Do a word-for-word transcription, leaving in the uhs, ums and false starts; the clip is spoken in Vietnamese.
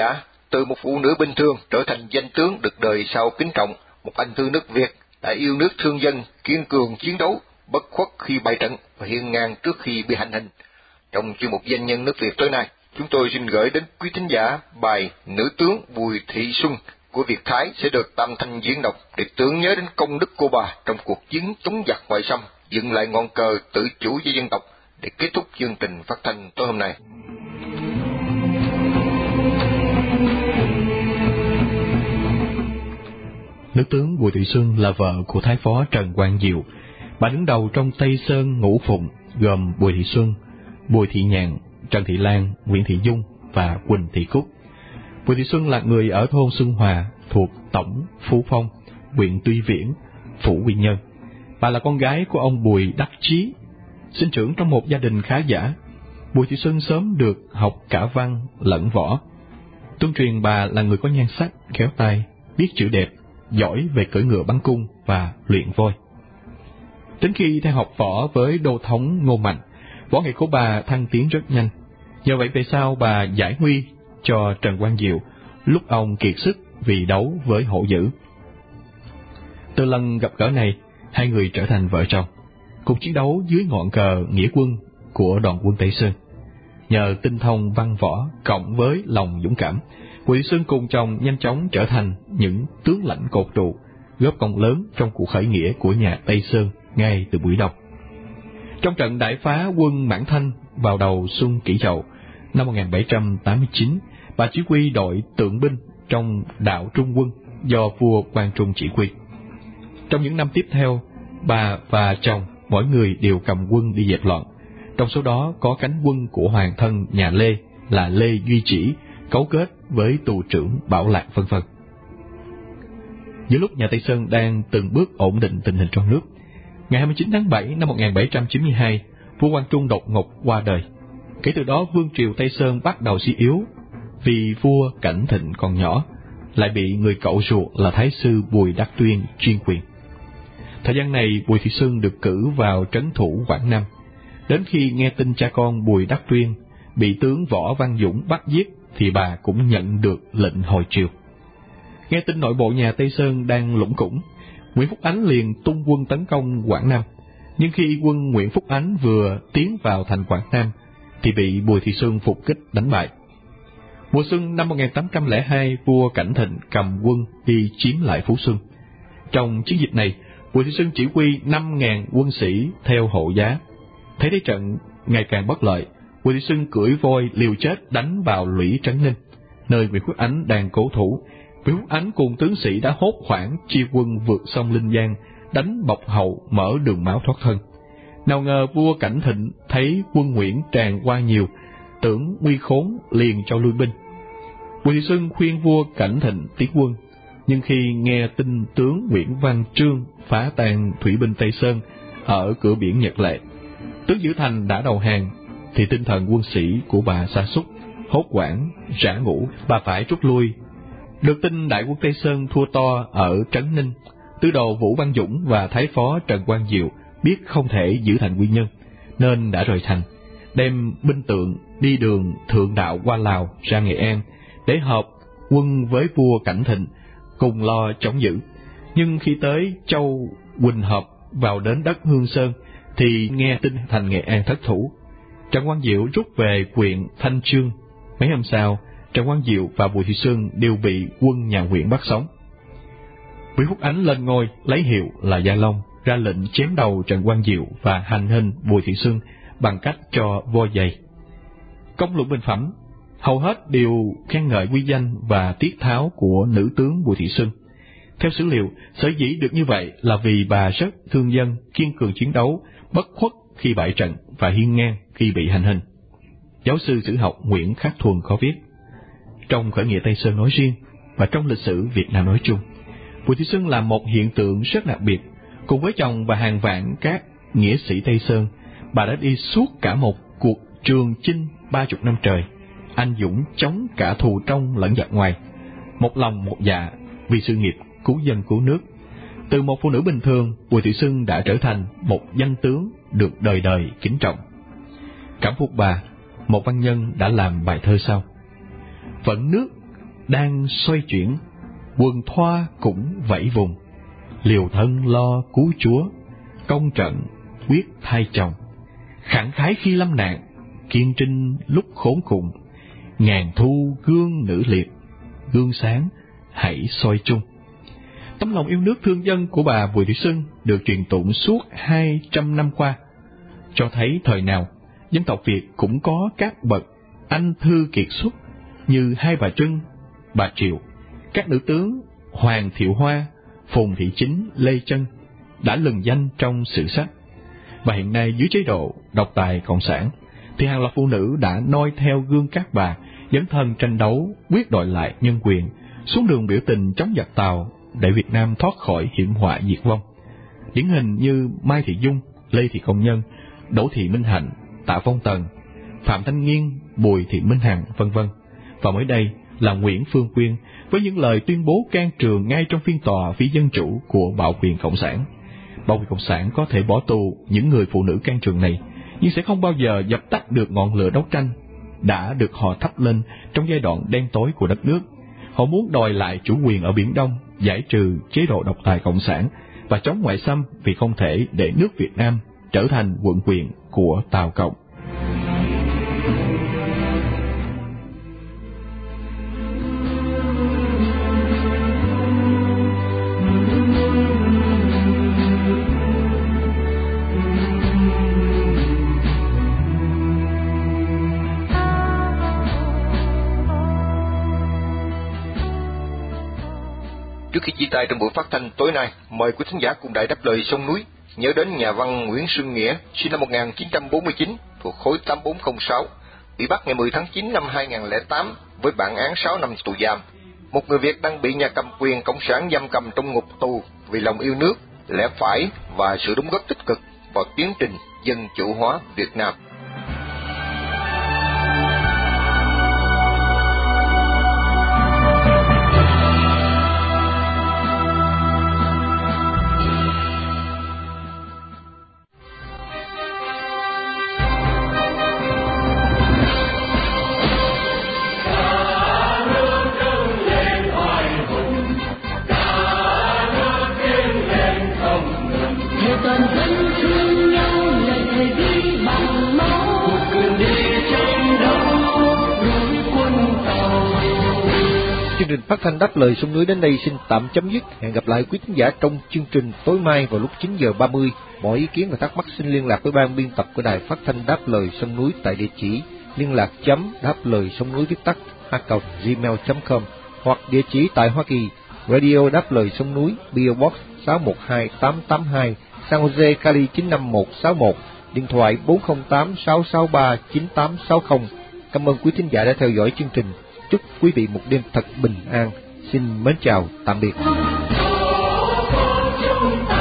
giả, từ một phụ nữ bình thường trở thành danh tướng được đời sau kính trọng, một anh thư nước Việt đã yêu nước thương dân, kiên cường chiến đấu, bất khuất khi bại trận và hiên ngang trước khi bị hành hình. Trong chuyên mục Danh nhân nước Việt tối nay, chúng tôi xin gửi đến quý thính giả bài Nữ tướng Bùi Thị Xuân của Việt Thái sẽ được Tam Thanh diễn đọc để tưởng nhớ đến công đức của bà trong cuộc chiến chống giặc ngoại xâm, dựng lại ngọn cờ tự chủ cho dân tộc để kết thúc chương trình phát thanh tối hôm nay. Nữ tướng Bùi Thị Xuân là vợ của Thái phó Trần Quang Diệu. Bà đứng đầu trong Tây Sơn Ngũ Phụng gồm Bùi Thị Xuân, Bùi Thị Nhạn, Trần Thị Lan, Nguyễn Thị Dung và Quỳnh Thị Cúc. Bùi Thị Xuân là người ở thôn Xuân Hòa thuộc tổng Phú Phong, huyện Tuy Viễn, Phủ Quy Nhơn. Bà là con gái của ông Bùi Đắc Chí, sinh trưởng trong một gia đình khá giả. Bùi Thị Xuân sớm được học cả văn lẫn võ. Tương truyền bà là người có nhan sắc, khéo tay, biết chữ đẹp, giỏi về cưỡi ngựa bắn cung và luyện voi. Đến khi theo học võ với đô thống Ngô Mạnh, võ nghệ của bà thăng tiến rất nhanh. Nhờ vậy về sau bà giải nguy cho Trần Quang Diệu lúc ông kiệt sức vì đấu với hổ dữ. Từ lần gặp gỡ này, hai người trở thành vợ chồng, cùng chiến đấu dưới ngọn cờ nghĩa quân của đoàn quân Tây Sơn. Nhờ tinh thông văn võ cộng với lòng dũng cảm, Bùi Thị Xuân cùng chồng nhanh chóng trở thành những tướng lãnh cột trụ, góp công lớn trong cuộc khởi nghĩa của nhà Tây Sơn ngay từ buổi đầu. Trong trận đại phá quân Mãn Thanh vào đầu xuân Kỷ Dậu năm một nghìn bảy trăm tám mươi chín, bà chỉ huy đội tượng binh trong đạo Trung quân do vua Quang Trung chỉ huy. Trong những năm tiếp theo, bà và chồng mỗi người đều cầm quân đi dẹp loạn. Trong số đó có cánh quân của hoàng thân nhà Lê là Lê Duy Chỉ cấu kết với tù trưởng Bảo Lạc vân vân. Giữa lúc nhà Tây Sơn đang từng bước ổn định tình hình trong nước, ngày hai mươi chín tháng bảy năm một nghìn bảy trăm chín mươi hai, vua Quang Trung đột ngột qua đời. Kể từ đó vương triều Tây Sơn bắt đầu suy yếu, vì vua Cảnh Thịnh còn nhỏ, lại bị người cậu ruột là Thái sư Bùi Đắc Tuyên chuyên quyền. Thời gian này Bùi Thị Xuân được cử vào trấn thủ Quảng Nam. Đến khi nghe tin cha con Bùi Đắc Tuyên bị tướng Võ Văn Dũng bắt giết, thì bà cũng nhận được lệnh hồi triều. Nghe tin nội bộ nhà Tây Sơn đang lũng củng, Nguyễn Phúc Ánh liền tung quân tấn công Quảng Nam. Nhưng khi quân Nguyễn Phúc Ánh vừa tiến vào thành Quảng Nam, thì bị Bùi Thị Xuân phục kích đánh bại. Mùa xuân năm một nghìn tám trăm lẻ hai, vua Cảnh Thịnh cầm quân đi chiếm lại Phú Xuân. Trong chiến dịch này, Bùi Thị Xuân chỉ huy năm nghìn quân sĩ theo hộ giá. Thấy thế trận ngày càng bất lợi, Bùi Thị Xuân cưỡi voi liều chết đánh vào lũy Trấn Ninh, nơi Nguyễn Phúc Ánh đang cố thủ. Nguyễn Phúc Ánh cùng tướng sĩ đã hốt hoảng chia quân vượt sông Linh Giang, đánh bọc hậu mở đường máu thoát thân. Nào ngờ vua Cảnh Thịnh thấy quân Nguyễn tràn qua nhiều, tưởng nguy khốn liền cho lui binh. Bùi Thị Xuân khuyên vua Cảnh Thịnh tiến quân, nhưng khi nghe tin tướng Nguyễn Văn Trương phá tan thủy binh Tây Sơn ở cửa biển Nhật Lệ, tướng giữ thành đã đầu hàng, thì tinh thần quân sĩ của bà sa sút, hốt hoảng, rã ngũ, bà phải rút lui. Được tin đại quân Tây Sơn thua to ở Trấn Ninh, tứ đồ Vũ Văn Dũng và thái phó Trần Quang Diệu biết không thể giữ thành Quy Nhơn, nên đã rời thành, đem binh tượng đi đường thượng đạo qua Lào ra Nghệ An để hợp quân với vua Cảnh Thịnh cùng lo chống giữ. Nhưng khi tới châu Quỳnh Hợp vào đến đất Hương Sơn, thì nghe tin thành Nghệ An thất thủ. Trần Quang Diệu rút về huyện Thanh Chương. Mấy hôm sau, Trần Quang Diệu và Bùi Thị Xuân đều bị quân nhà Nguyễn bắt sống. Nguyễn Phúc Ánh lên ngôi lấy hiệu là Gia Long, ra lệnh chém đầu Trần Quang Diệu và hành hình Bùi Thị Xuân bằng cách cho voi giày. Công luận bình phẩm hầu hết đều khen ngợi uy danh và tiết tháo của nữ tướng Bùi Thị Xuân. Theo sử liệu, sở dĩ được như vậy là vì bà rất thương dân, kiên cường chiến đấu, bất khuất khi bại trận và hiên ngang khi bị hành hình. Giáo sư sử học Nguyễn Khắc Thuần có viết: trong khởi nghĩa Tây Sơn nói riêng và trong lịch sử Việt Nam nói chung, Bùi Thị Xuân là một hiện tượng rất đặc biệt. Cùng với chồng và hàng vạn các nghĩa sĩ Tây Sơn, bà đã đi suốt cả một cuộc trường chinh ba chục năm trời, anh dũng chống cả thù trong lẫn giặc ngoài, một lòng một dạ vì sự nghiệp cứu dân cứu nước. Từ một phụ nữ bình thường, Bùi Thị Xuân đã trở thành một danh tướng được đời đời kính trọng. Cảm phục bà, một văn nhân đã làm bài thơ sau: Vẫn nước đang xoay chuyển, quần thoa cũng vẫy vùng, liều thân lo cứu chúa, công trận quyết thay chồng. Khẳng khái khi lâm nạn, kiên trinh lúc khốn cùng, ngàn thu gương nữ liệt, gương sáng hãy soi chung. Tấm lòng yêu nước thương dân của bà Bùi Thị Xuân được truyền tụng suốt hai trăm năm qua, cho thấy thời nào dân tộc Việt cũng có các bậc anh thư kiệt xuất như hai bà Trưng, bà Triệu, các nữ tướng Hoàng Thiệu Hoa, Phùng Thị Chính, Lê Chân đã lừng danh trong sử sách. Và hiện nay dưới chế độ độc tài cộng sản, thì hàng loạt phụ nữ đã noi theo gương các bà, dấn thân tranh đấu quyết đòi lại nhân quyền, xuống đường biểu tình chống giặc Tàu để Việt Nam thoát khỏi hiểm họa diệt vong. Điển hình như Mai Thị Dung, Lê Thị Công Nhân, Đỗ Thị Minh Hạnh, Tạ Phong Tần, Phạm Thanh Nghiên, Bùi Thị Minh Hằng, vân vân. Và mới đây là Nguyễn Phương Quyên với những lời tuyên bố can trường ngay trong phiên tòa phi dân chủ của bạo quyền cộng sản. Bạo quyền cộng sản có thể bỏ tù những người phụ nữ can trường này, nhưng sẽ không bao giờ dập tắt được ngọn lửa đấu tranh đã được họ thắp lên trong giai đoạn đen tối của đất nước. Họ muốn đòi lại chủ quyền ở Biển Đông, giải trừ chế độ độc tài cộng sản và chống ngoại xâm, vì không thể để nước Việt Nam trở thành quận quyền của Tàu Cộng. Trước khi chia tay trong buổi phát thanh tối nay, mời quý thính giả cùng Đài Đáp Lời Sông Núi nhớ đến nhà văn Nguyễn Xuân Nghĩa, sinh năm một nghìn chín trăm bốn mươi chín, thuộc khối tám bốn không sáu, bị bắt ngày mười tháng chín năm hai nghìn không trăm lẻ tám với bản án sáu năm tù giam. Một người Việt đang bị nhà cầm quyền cộng sản giam cầm trong ngục tù vì lòng yêu nước, lẽ phải và sự đóng góp tích cực vào tiến trình dân chủ hóa Việt Nam. Chương trình phát thanh Đáp Lời Sông Núi đến đây xin tạm chấm dứt. Hẹn gặp lại quý khán giả trong chương trình tối mai vào lúc chín giờ ba mươi. Mọi ý kiến và thắc mắc xin liên lạc với ban biên tập của đài phát thanh Đáp Lời Sông Núi tại địa chỉ liên lạc chấm đáp lời sông núi viết tắt a còng gmail chấm com hoặc địa chỉ tại Hoa Kỳ, Radio Đáp Lời Sông Núi, pê ô Box sáu một hai tám tám hai, San Jose, Cali chín năm một sáu một, điện thoại bốn không tám sáu sáu ba chín tám sáu không. Cảm ơn quý thính giả đã theo dõi chương trình. Chúc quý vị một đêm thật bình an. Xin mến chào, tạm biệt.